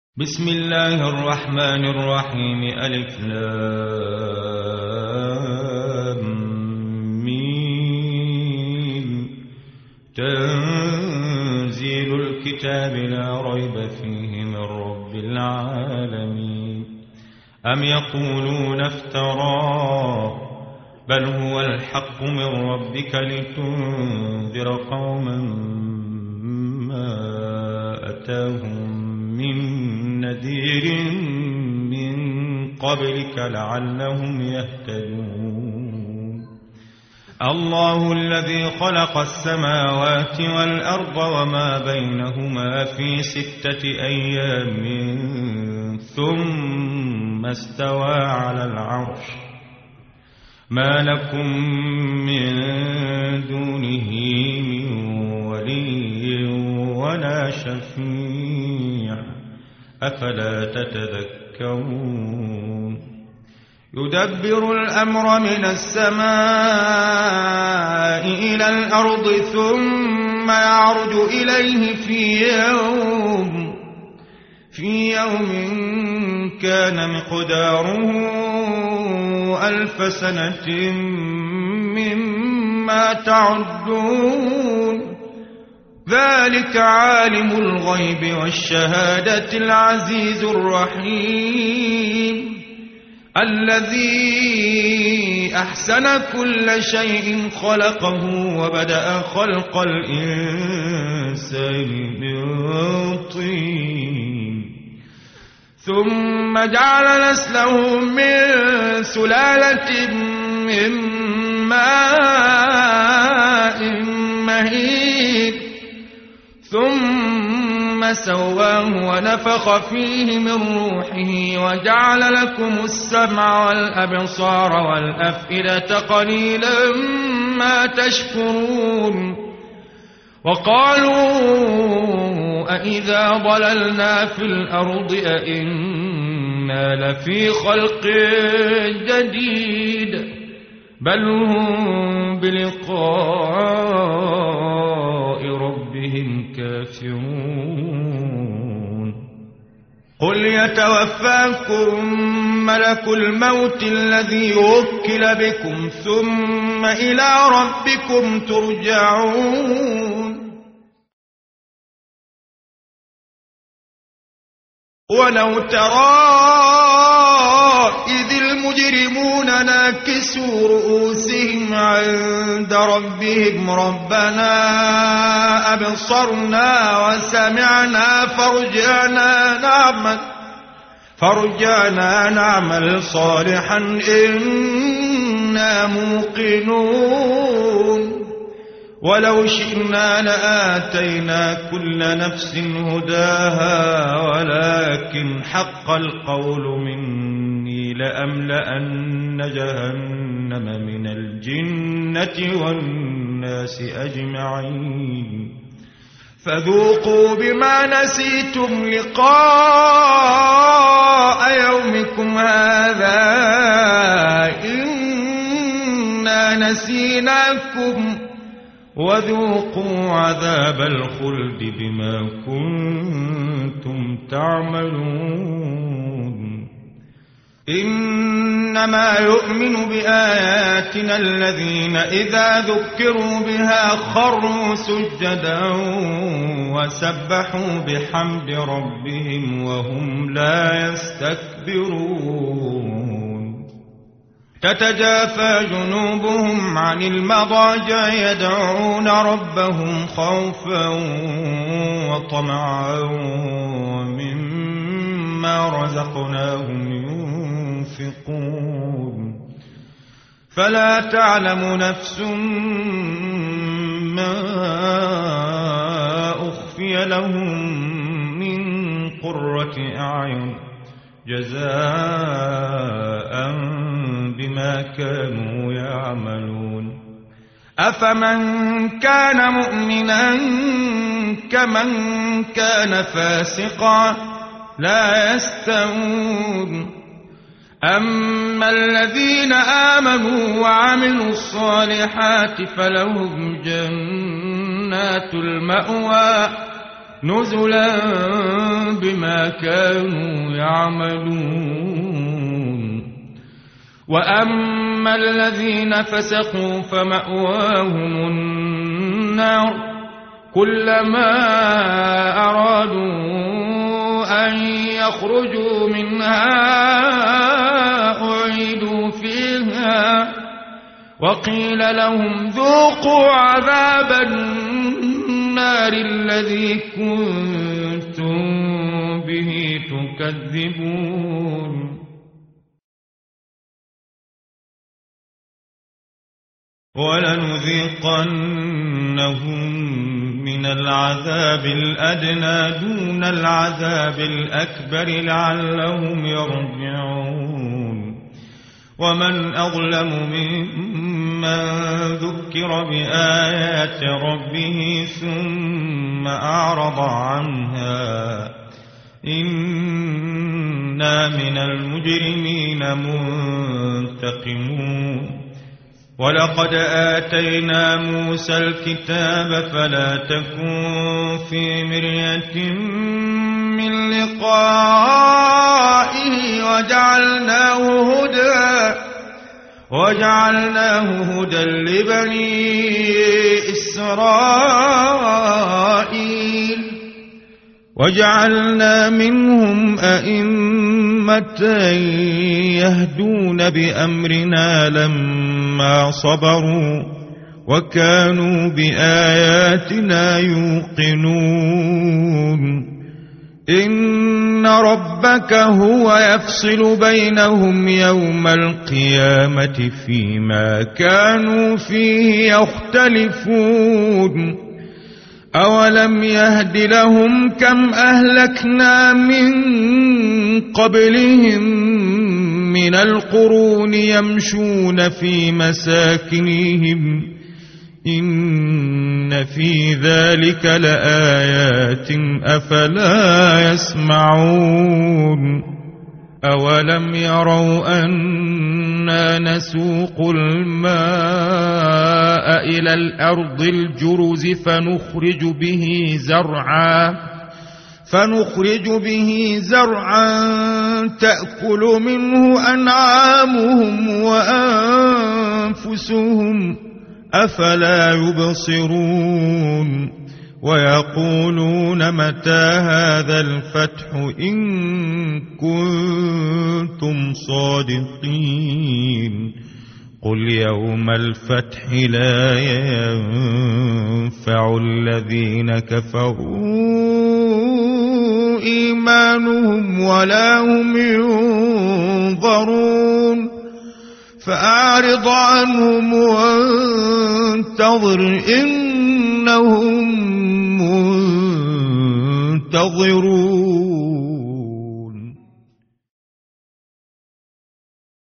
بسم الله الرحمن الرحيم. ألف لام ميم. تنزيل الكتاب لا ريب فيه من رب العالمين. أم يقولون افتراه بل هو الحق من ربك لتنذر قوما ما أتاهم من نذير من قبلك لعلهم يهتدون. الله الذي خلق السماوات والأرض وما بينهما في 6 أيام ثم استوى على العرش. ما لكم من دونه من ولي ولا شفيع أفلا تتذكرون. يدبر الأمر من السماء إلى الأرض ثم يعرج إليه في يوم كان مقداره 1000 سنة مما تعدون. ذلك عالم الغيب والشهادة العزيز الرحيم الذي أحسن كل شيء خلقه وبدأ خلق الإنسان من طين ثم جعل نسله من سلالة من ماء مهين ثم سواه ونفخ فيه من روحه وجعل لكم السمع والأبصار والأفئدة قليلا ما تشكرون. وقالوا أإذا ضللنا في الأرض أإنا لفي خلق جديد بل هم بلقاء ربهم كافرون. قل يتوفاكم ملك الموت الذي وكل بكم ثم إلى ربكم ترجعون. ولو ترى إذ المجرمون ناكسوا رؤوسهم عند ربهم ربنا أبصرنا وسمعنا فرجعنا نعمل صالحا إنا موقنون. ولو شئنا لآتينا كل نفس هداها ولكن حق القول مني لأملأن جهنم من الجنة والناس أجمعين. فذوقوا بما نسيتم لقاء يومكم هذا إنا نسيناكم وذوقوا عذاب الخلد بما كنتم تعملون. إنما يؤمن بآياتنا الذين إذا ذكروا بها خروا سجدا وسبحوا بحمد ربهم وهم لا يستكبرون. تتجافى جنوبهم عن المضاجع يدعون ربهم خوفا وطمعا ومما رزقناهم ينفقون. فلا تعلم نفس ما أخفي لهم من قرة أعين جزاء بما كانوا يعملون. أفمن كان مؤمنا كمن كان فاسقا لا يستوون. أما الذين آمنوا وعملوا الصالحات فلهم جنات المأوى نزلا بما كانوا يعملون. وأما الذين فسقوا فمأواهم النار كلما أرادوا أن يخرجوا منها أعيدوا فيها وقيل لهم ذوقوا عذاب النار الذي كنتم به تكذبون. ولنذيقنهم من العذاب الأدنى دون العذاب الأكبر لعلهم يرجعون. ومن أظلم ممن ذكر بآيات ربه ثم أعرض عنها إنا من المجرمين منتقمون. ولقد آتينا موسى الكتاب فلا تكن في مرية من لقائه وجعلناه هدى لبني إسرائيل وجعلنا منهم أئمة يهدون بأمرنا لما صبروا وكانوا بآياتنا يوقنون. إن ربك هو يفصل بينهم يوم القيامة فيما كانوا فيه يختلفون. أولم يهد لهم كم أهلكنا من قبلهم من القرون يمشون في مساكنهم إن في ذلك لآيات أفلا يسمعون. أولم يروا أنا نسوق الماء إلى الأرض الجرز فنخرج به زرعا تأكل منه أنعامهم وأنفسهم أفلا يبصرون. ويقولون متى هذا الفتح إن كنتم صادقين. قل يوم الفتح لا ينفع الذين كفروا إيمانهم ولا هم ينظرون. فأعرض عنهم وانتظر إنهم منتظرون.